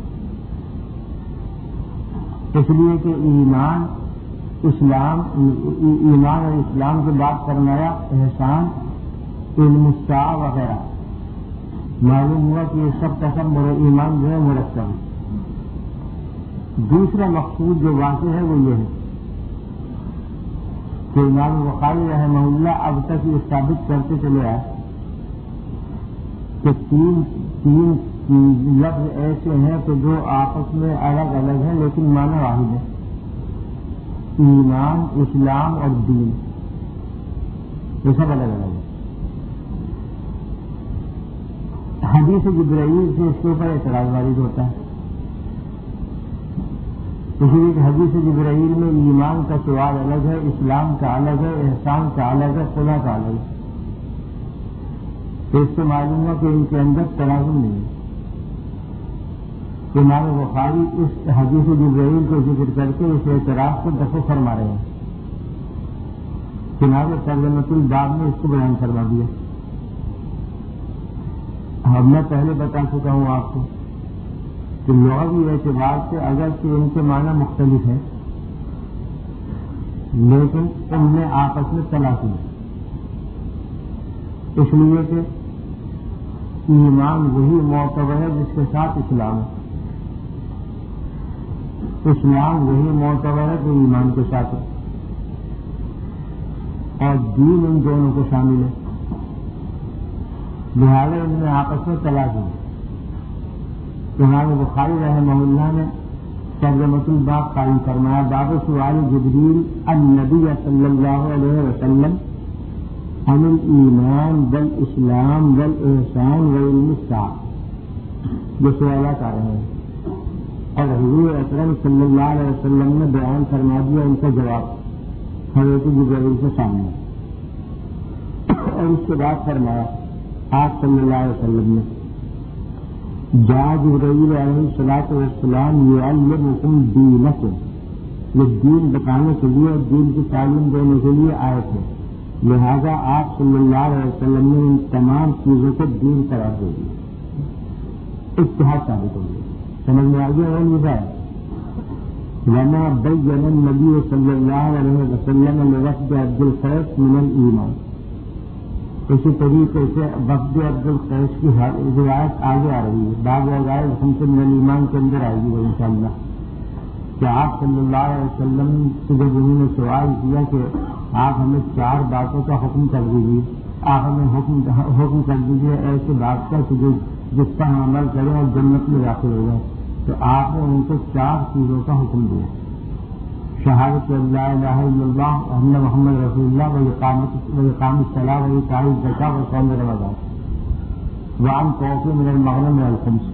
اس لیے کہ ایمان اسلام ایمان اور اسلام کی بات فرمایا، احسان، علم الساعہ وغیرہ. معلوم ہوا کہ یہ سب کا سب ایمان جو ہے مرکب ہے. دوسرا مقصود جو واضح ہے وہ یہ ہے کہ امام بخاری رحمہ اللہ اب تک یہ ثابت کرتے چلے آئے کہ تین تین لفظ ایسے ہیں کہ جو آپس میں الگ الگ ہیں لیکن معنی واحد ہے. ایمان، اسلام اور دین، یہ سب الگ الگ ہے. حدیث جبرائیل سے اس کے اوپر اعتراض وارد ہوتا ہے، اس لیے کہ حدیث جبرائیل میں ایمان کا سوال الگ ہے، اسلام کا الگ ہے، احسان کا الگ ہے، خدا کا الگ ہے. تو اس سے معلوم ہوا کہ ان کے اندر تناظر نہیں ہے. امام بخاری اس حدیث جبرائیل کو ذکر کر کے اس اعتراض کو دفع فرما رہے ہیں. چنانچہ ترجمۃ الباب میں اس کو بیان فرما دیا. اب میں پہلے بتا چکا ہوں آپ کو کہ لغوی اعتبار سے اگرچہ ان کے معنی مختلف ہیں لیکن ان میں آپس میں تلاشی ہے. اس لیے کہ ایمان وہی معتبر ہے جس کے ساتھ اسلام ہے، اسلام وہی معتبر ہے جو ایمان کے ساتھ ہے، اور دین ان دونوں کو شامل ہے. لہٰذا ان میں آپس میں تلاشی ہے. امام بخاری رحمہ اللہ نے ترجمۃ الباب قائم فرمایا، باب سوال جبریل النبی صلی اللہ علیہ وسلم عن الایمان والاسلام والاحسان وعلم الساعہ. جو سوالات آ رہے ہیں اور حضور اکرم صلی اللہ علیہ وسلم نے بیان فرما دیا ان کا جواب حضرت جبریل کے سامنے. اور اس کے بعد فرمایا آپ صلی اللہ علیہ وسلم نے، جا جبرائیل علیہ الصلوۃ والسلام یعلمکم دینکم، یہ دین بتانے کے لیے اور دین کی تعلیم دینے کے لیے آئے تھے. لہذا آپ صلی اللہ علیہ وسلم نے ان تمام چیزوں کو دین قرار دے دیا. اتحاد ثابت ہو گیا. سمجھ میں آ گیا ہے یہ بات. وما بین النبی صلی اللہ علیہ وسلم لوفد عبد القیس من الایمان. اسی طریقے سے وفد عبد القیس کی روایت آگے آ رہی ہے. بعض روایت ہم سے من ایمان کے اندر آئے گی انشاءاللہ کہ آپ صلی اللہ علیہ وسلم سے جب انہوں نے سوال کیا کہ آپ ہمیں چار باتوں کا حکم کر دیجیے، آپ ہمیں حکم حکم کر دیجیے ایسے بات کا کہ جس کا ہم عمل کریں اور جنت میں داخل ہو جائیں، تو آپ نے ان کو چار چیزوں کا حکم دیا: شہادت لا الہ الا اللہ وان محمد رسول اللہ واقام الصلاۃ وایتاء الزکاۃ وصوم رمضان وعن توفی من المغنم والخمس.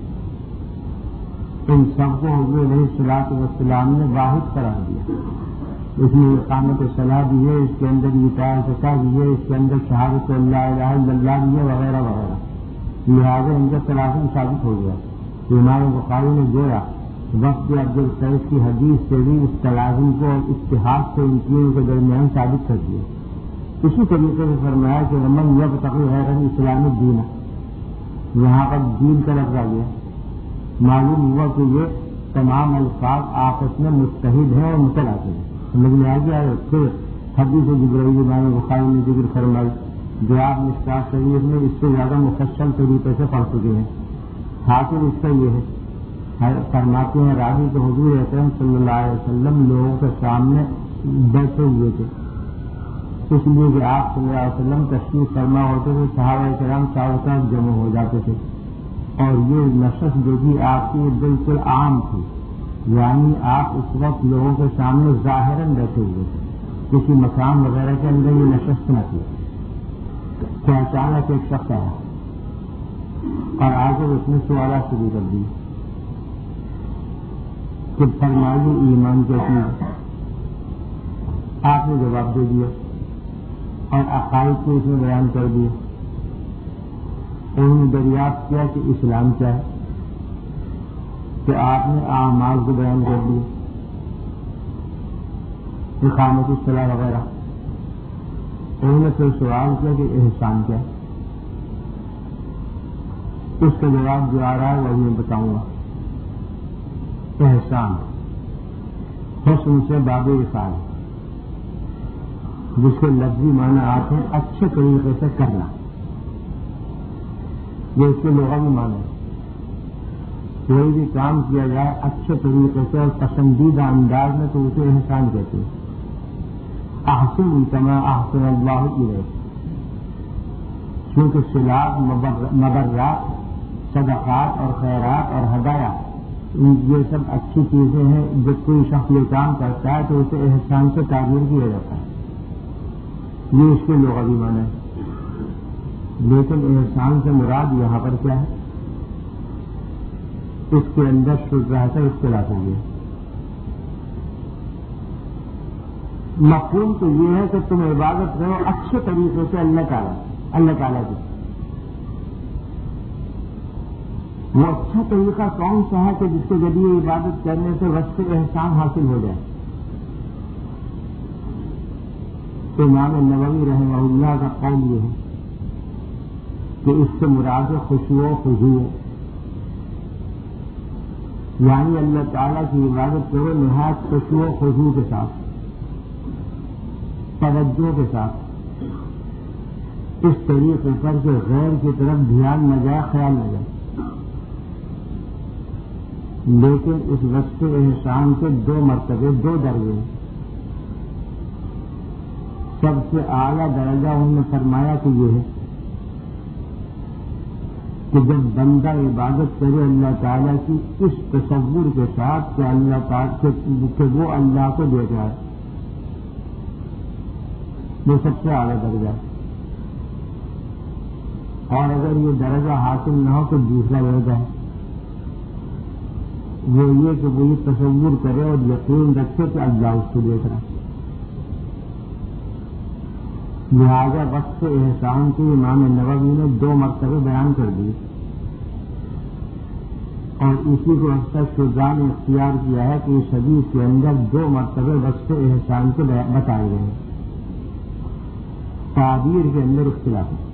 ان سب کو حضور علیہ الصلوۃ والسلام نے واحد قرار دیا. اس میں اقامت صلاح بھی ہے، اس کے اندر ایتاء زکوٰۃ بھی ہے، اس کے اندر شہادت لا الہ الا اللہ بھی ہے وغیرہ وغیرہ. لہٰذا ان کا تلازم ثابت ہو گیا. امام بخاری نے جوڑا وفد عبد القیس کی حدیث سے بھی اس تلازم کو اور اتحاد سے ان تینوں کے درمیان ثابت کر دیا. اسی طریقے سے فرمایا کہ ومن یبتغی غیر الاسلام دین، یہاں پر دین کا لفظ آ گیا. معلوم ہوا کہ یہ تمام الفاظ آپس میں متحد ہیں اور متلاقی ہیں. سمجھ میں آ گیا ہے. پھر حدیث جبرائیل امام بخاری نے ذکر فرمائی جو آپ مشکاۃ شریف میں اس سے زیادہ مفصل طریقے سے پڑھ چکے ہیں. حاصل اس کا یہ ہے، فرماتے ہیں راوی کہ حضور اکرم صلی اللہ علیہ وسلم لوگوں کے سامنے بیٹھے ہوئے تھے، اس لیے کہ آپ صلی اللہ علیہ وسلم تشریف فرما ہوتے تھے، صحابہ کرام چاروں طرف جمع ہو جاتے تھے. اور یہ نشست جو تھی آپ کی بالکل عام تھی، یعنی آپ اس وقت لوگوں کے سامنے ظاہراً بیٹھے ہوئے تھے، کسی مقام وغیرہ کے اندر یہ نشست نہ تھی. کہ اچانک ایک شخص آیا اور آگے اس نے سوالات شروع کر دی کہ فرمائیے ایمان کیا چیز. آپ نے جواب دے دیا اور عقائد کو اس نے بیان کر دیا. انہوں نے دریافت کیا کہ اسلام کیا ہے، کہ آپ نے اعمال کو بیان کر دیے، اقامت الصلاۃ وغیرہ. انہوں نے پھر سوال کیا کہ احسان کیا؟ اس کا جواب جو آ رہا ہے وہی میں بتاؤں گا. احسان حسن سے باب احسان، جس کے لفظی معنی آتے ہیں اچھے طریقے سے کرنا، یہ اس کے لغوی معنی ہے. کوئی بھی کام کیا جائے اچھے طریقے سے اور پسندیدہ انداز میں تو اسے احسان کہتے ہیں. احسن کما احسن اللہ الیک، کیونکہ صلات، مبرات، صدقات اور خیرات اور ہدایہ یہ سب اچھی چیزیں ہیں. جب کوئی شخص یہ کام کرتا ہے تو اسے احسان سے تعبیر کیا جاتا ہے. یہ اس کے لغوی معنی ہے. لیکن احسان سے مراد یہاں پر کیا ہے؟ اس کے اندر شبہ سے اختلاف ہو گیا. مفہوم تو یہ ہے کہ تم عبادت کرو اچھے طریقے سے اللہ تعالیٰ اللہ تعالیٰ کی. وہ اچھا طریقہ کون سا ہے کہ جس کے ذریعے عبادت کرنے سے وصف احسان حاصل ہو جائے؟ تو امام نووی رحمہ اللہ کا قول یہ ہے کہ اس سے مراد خشوع و خضوع، یعنی اللہ تعالیٰ کی عبادت کرو نہایت خشوع و خضوع کے ساتھ، توجہ کے ساتھ، اس طریقے پر کہ غیر کی طرف دھیان نہ جائے، خیال نہ جائے. لیکن اس وصف احسان کے دو مرتبے، دو درجے ہیں. سب سے اعلیٰ درجہ انہوں نے فرمایا کہ یہ ہے کہ جب بندہ عبادت کرے اللہ تعالیٰ کی اس تصور کے ساتھ کہ اللہ تعالیٰ کہ وہ اللہ کو دیکھ رہا ہے، وہ سب سے اعلیٰ درجہ ہے. اور اگر یہ درجہ حاصل نہ ہو تو دوسرا درجہ ہے، وہ یہ کہ وہ یہ تصور کرے اور یقین رکھے کہ اللہ اس کو دیکھ رہا ہے. لہذا وصف احسان کی امام نووی نے دو مرتبے بیان کر دی اور اسی کو اکثر شجاع نے اختیار کیا ہے کہ اس حدیث کے اندر دو مرتبے وصف احسان کے بتائے گئے ہیں. تعبیر کے اندر اختلاف ہے.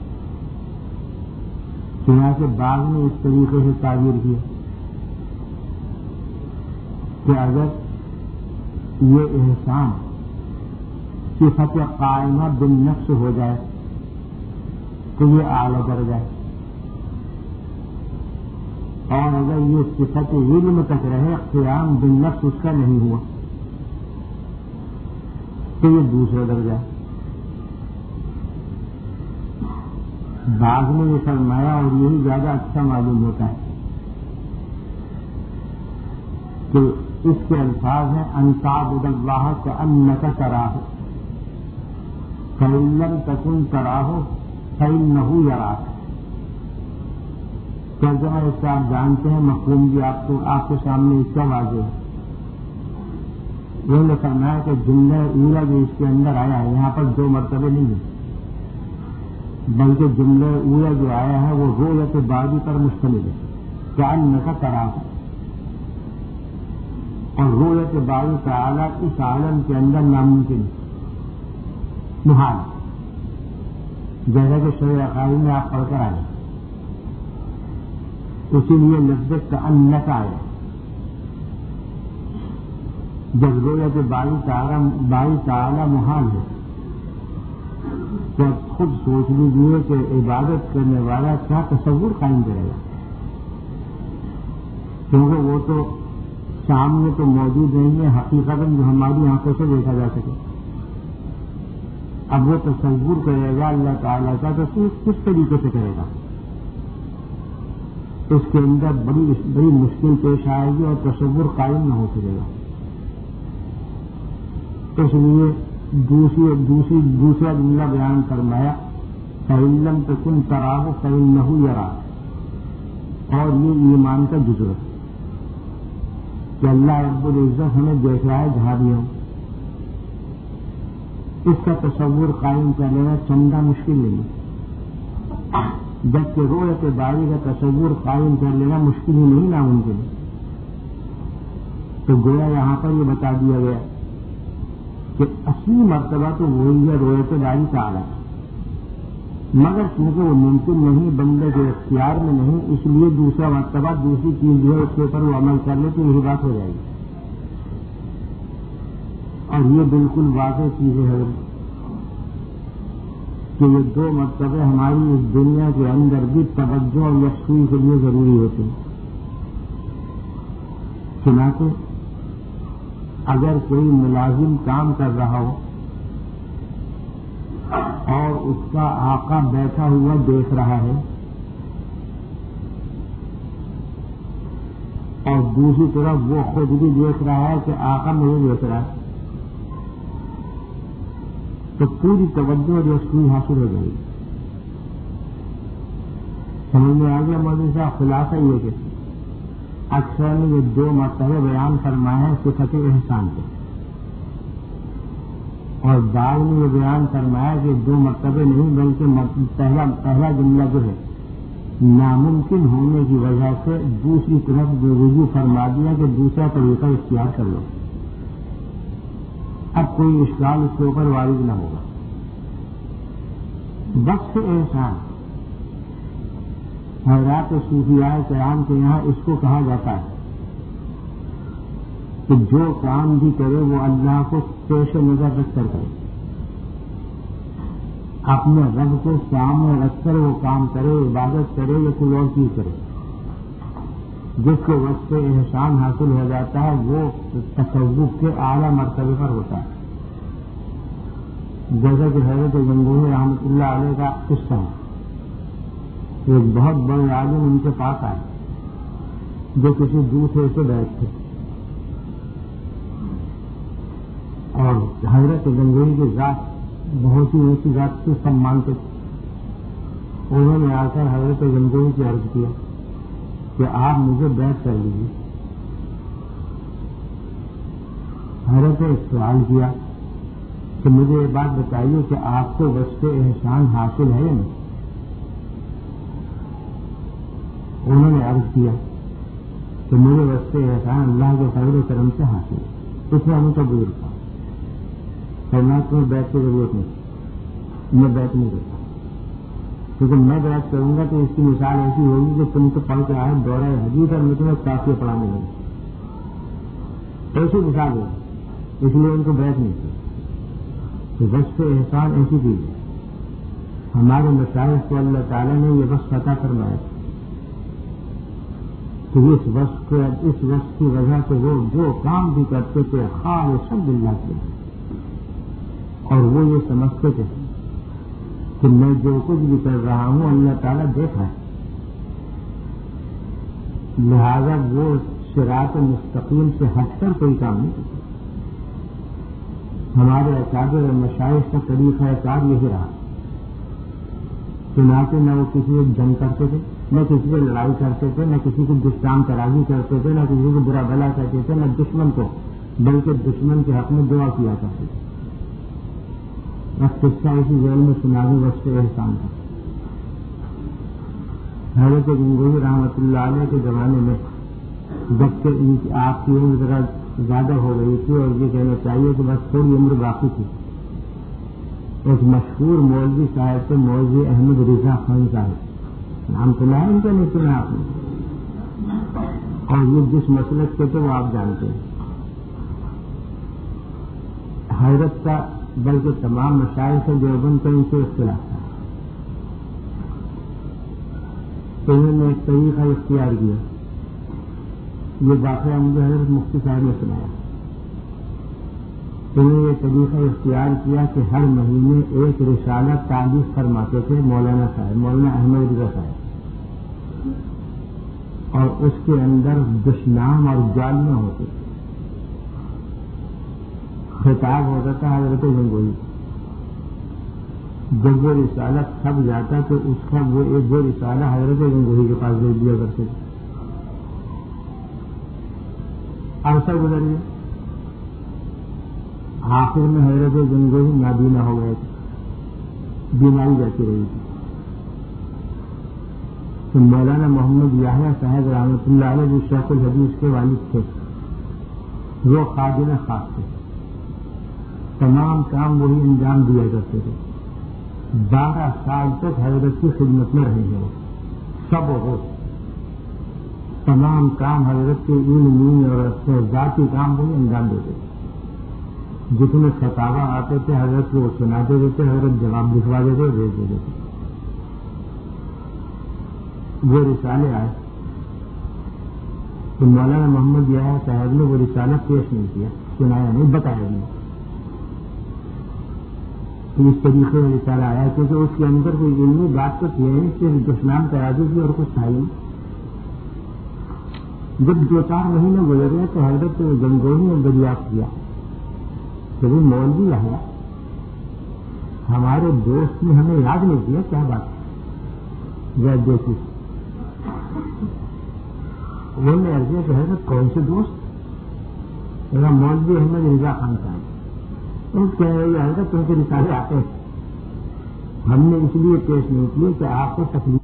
چنانچہ بعض نے اس طریقے سے تعبیر کی کہ اگر یہ احسان صفت قائمہ بالنفس ہو جائے تو یہ اعلیٰ درجہ ہے، اور اگر یہ صفت علم تک رہے، قیام بالنفس اس کا نہیں ہوا تو یہ دوسرا درجہ ہے. بعض نے یہ فرمایا اور یہی زیادہ اچھا معلوم ہوتا ہے کہ اس کے الفاظ ہیں ان تعبد اللہ کأنک تراہ فإن لم تکن تراہ فإنہ یراک. ترجمہ اس سے آپ جانتے ہیں، مفہوم بھی آپ کو آپ کے سامنے اس کا واضح ہے. انہوں نے فرمایا کہ جملہ اولا جو اس کے اندر آیا ہے یہاں پر دو مرتبے نہیں ہیں، بلکہ جملہ اولا جو آیا ہے وہ رؤیت باری پر مشتمل ہے، کأنک تراہ. اور رؤیت باری تعالیٰ اس عالم کے اندر ناممکن ہے، محال، جیسا کہ شرح عقائد میں آپ پڑھ کر آئے. اسی لیے لفظ کأنک آیا. جب رؤیت باری تعالیٰ باری تعالیٰ محال ہے تو خود سوچ لیجیے کہ عبادت کرنے والا کیا تصور قائم کرے گا، کیونکہ وہ تو سامنے تو موجود نہیں ہے حقیقت جو ہماری آنکھوں سے دیکھا جا سکے. اب وہ تصور کرے گا اللہ تعالیٰ کا تو کس طریقے سے کرے گا؟ اس کے اندر بڑی بڑی مشکل پیش آئے گی اور تصور قائم نہ ہو سکے گا. اس لیے دوسری دوسری دوسرا جملہ بیان فرمایا فإن لم تکن تراہ فإنہ یراک، اور یہ ایمان کا جزو ہے کہ اللہ رب العزت ہمیں دیکھ رہا ہے جہاں بھی ہوں. اس کا تصور قائم کر لینا چندہ مشکل نہیں، جبکہ رؤیت باری کا تصور قائم کر لینا مشکل ہی نہیں، ناممکن ہے. تو گویا یہاں پر یہ بتا دیا گیا کہ اصلی مرتبہ تو وہی ہے رویت باری تعالیٰ، مگر چونکہ وہ ممکن نہیں، بندے کے اختیار میں نہیں، اس لیے دوسرا مرتبہ دوسری چیز جو ہے اس کے اوپر وہ عمل کر لے تو یہی بات ہو جائے گی۔ اور یہ بالکل واضح چیز ہے کہ یہ دو مرتبے ہماری اس دنیا کے اندر بھی توجہ اور یکسوئی کے لیے ضروری ہوتے ہیں۔ چنانچہ اگر کوئی ملازم کام کر رہا ہو اور اس کا آقا بیٹھا ہوا دیکھ رہا ہے اور دوسری طرف وہ خود بھی دیکھ رہا ہے کہ آقا مجھے دیکھ رہا ہے، تو پوری توجہ اور یکسوئی حاصل ہو جائے گی۔ سمجھ میں آ گیا مولوی صاحب؟ خلاصہ یہ کہ اکثر نے یہ دو مرتبہ بیان فرمایا ہے صفت احسان کے، اور بعد میں یہ بیان فرمایا کہ دو مرتبے نہیں بلکہ پہلا پہلا جملہ جو ہے ناممکن ہونے کی وجہ سے دوسری طرف رجوع فرما دیا کہ دوسرا طریقہ اختیار کر لو، اب کوئی اشکال اس کے اوپر وارد نہ ہوگا۔ وقت احسان حضرات صوفیاء کرام کے یہاں اس کو کہا جاتا ہے کہ جو کام بھی کرے وہ اللہ کو پیش نظر رکھ کر کرے، اپنے رب کو سامنے رکھ کر وہ کام کرے، عبادت کرے یا کوئی اور چیز کرے۔ جس کو وقت احسان حاصل ہو جاتا ہے وہ تصوف کے اعلیٰ مرتبے پر ہوتا ہے، جیسا کہ حضرت گنگوہی رحمۃ اللہ علیہ کا قصہ ہے۔ ایک بہت بڑے عالم ان کے پاس آئے جو کسی دوسرے سے بیٹھے اور حضرت گنگوہی کی ذات بہت ہی اونچی ذات سے سب مانتے تھے۔ انہوں نے آ کر حضرت گنگوہی کی عرض کیا کہ آپ مجھے بیعت کر لیجیے۔ حضرت نے سوال کیا کہ مجھے یہ بات بتائیے کہ آپ کو وصف احسان حاصل ہے یا نہیں؟ انہوں نے عرض کیا کہ مجھے وصف احسان اللہ کے فضل و کرم سے حاصل ہے۔ اس میں ہم کا بزرگ تھا، فرمایا تمہیں بیعت کی ضرورت نہیں، میں بیعت نہیں کرتا، کیونکہ میں بیعت کروں گا تو اس کی مثال ایسی ہوگی کہ تم تو پڑھ کے آئے دورہ حدیث اور میں تمہیں کافی پڑھانے لگے، ایسی مثال ہوگی، اس لیے ان کو بیعت نہیں کی۔ وصف احسان ایسی چیز ہے، ہمارے مشائخ کو اللہ تعالیٰ نے یہ وصف عطا فرمایا کہ اس وصف کو اس وصف کی وجہ سے وہ جو کام بھی کرتے تھے خالص اللہ کے، اور وہ یہ سمجھتے تھے کہ میں جو کچھ بھی کر رہا ہوں اللہ تعالیٰ دیکھ رہا ہے، لہذا وہ صراط مستقیم سے ہٹ کر کوئی کام نہیں کرتے۔ ہمارے اکابر اور مشائخ کا طریقہ کار یہی رہا، چنانچہ نہ وہ کسی کو جنگ کرتے تھے، نہ کسی سے لڑائی کرتے تھے، نہ کسی کو دشمن ترازی کرتے تھے، نہ کسی کو برا بھلا کہتے تھے، نہ دشمن کو، بلکہ دشمن کے حق میں دعا کیا کرتے تھے۔ قصہ اسی ذیل میں سنا دوں وصف احسان کا۔ حضرت گنگوہی رحمۃ اللہ علیہ کے زمانے میں جبکہ آپ کی عمر ذرا زیادہ ہو رہی تھی اور یہ کہنا چاہیے کہ بس تھوڑی عمر باقی تھی، ایک مشہور مولوی صاحب تھے، مولوی احمد رضا خان صاحب، نام سنا ہے ان کا؟ نہیں سنا آپ نے؟ اور یہ جس مسلک کے تھے وہ آپ جانتے ہیں۔ حضرت کا بلکہ تمام مشائخ سے دیوبند کا ان سے اختلاف تھا، تو انہوں نے ایک طریقہ اختیار کیا، یہ واقعہ مجھے حضرت مفتی صاحب نے سنایا۔ انہوں نے یہ طریقہ اختیار کیا کہ ہر مہینے ایک رسالہ تعلیف فرماتے تھے مولانا صاحب، مولانا احمد رضا صاحب، اور اس کے اندر دشنام اور جالیاں ہوتی تھیں۔ خطاب ہوتا تھا حضرت گنگوہی، جب وہ رسالہ چھپ جاتا تو اس کا وہ ایک وہ رسالہ حضرت گنگوہی کے پاس دے دیا کرتے تھے۔ عرصہ گزر گیا، آخر میں حضرت گنگوہی نابینا ہو گئے تھے، بیماری جاتی رہی تھی، تو مولانا محمد یحییٰ صاحب رحمۃ اللہ علیہ جو شیخ الحدیث کے والد تھے، وہ خادم خاص تھے، تمام کام وہی انجام دیا کرتے تھے. بارہ سال تک حضرت کی خدمت میں رہے ہیں. سب ہو تمام کام حضرت کے علمی اور اپنے ذاتی کام وہی انجام دیتے تھے. جتنے فتاوا آتے تھے حضرت کو سناتے دیتے، حضرت جواب لکھوا دیتے اور بھیج دیتے تھے. وہ رسالے آئے تو مولانا محمد یحییٰ صاحب نے وہ رسالہ پیش نہیں کیا، سنایا نہیں، بتایا نہیں. تو اس طریقے میں رسالہ آیا کیونکہ اس کے اندر کوئی علمی بات تو تھی نہیں، صرف دشنام کرا دی تھی اور کچھ تھا ہی. جب دو چار مہینے گزرے تو حضرت گنگوہی نے دریافت کیا کہ وہ مولوی یحییٰ ہمارے دوست نے ہمیں یاد نہیں کیا، کیا بات ہے؟ دیکھی انہوں نے عرض کہ حضرت کون سے دوست؟ میرا مولوی احمد رضا خان صاحب. تو کہہ رہی حضرت تم کے رسالے آتے ہیں، ہم نے اس لیے پیش نہیں کیے کہ آپ کو تکلیف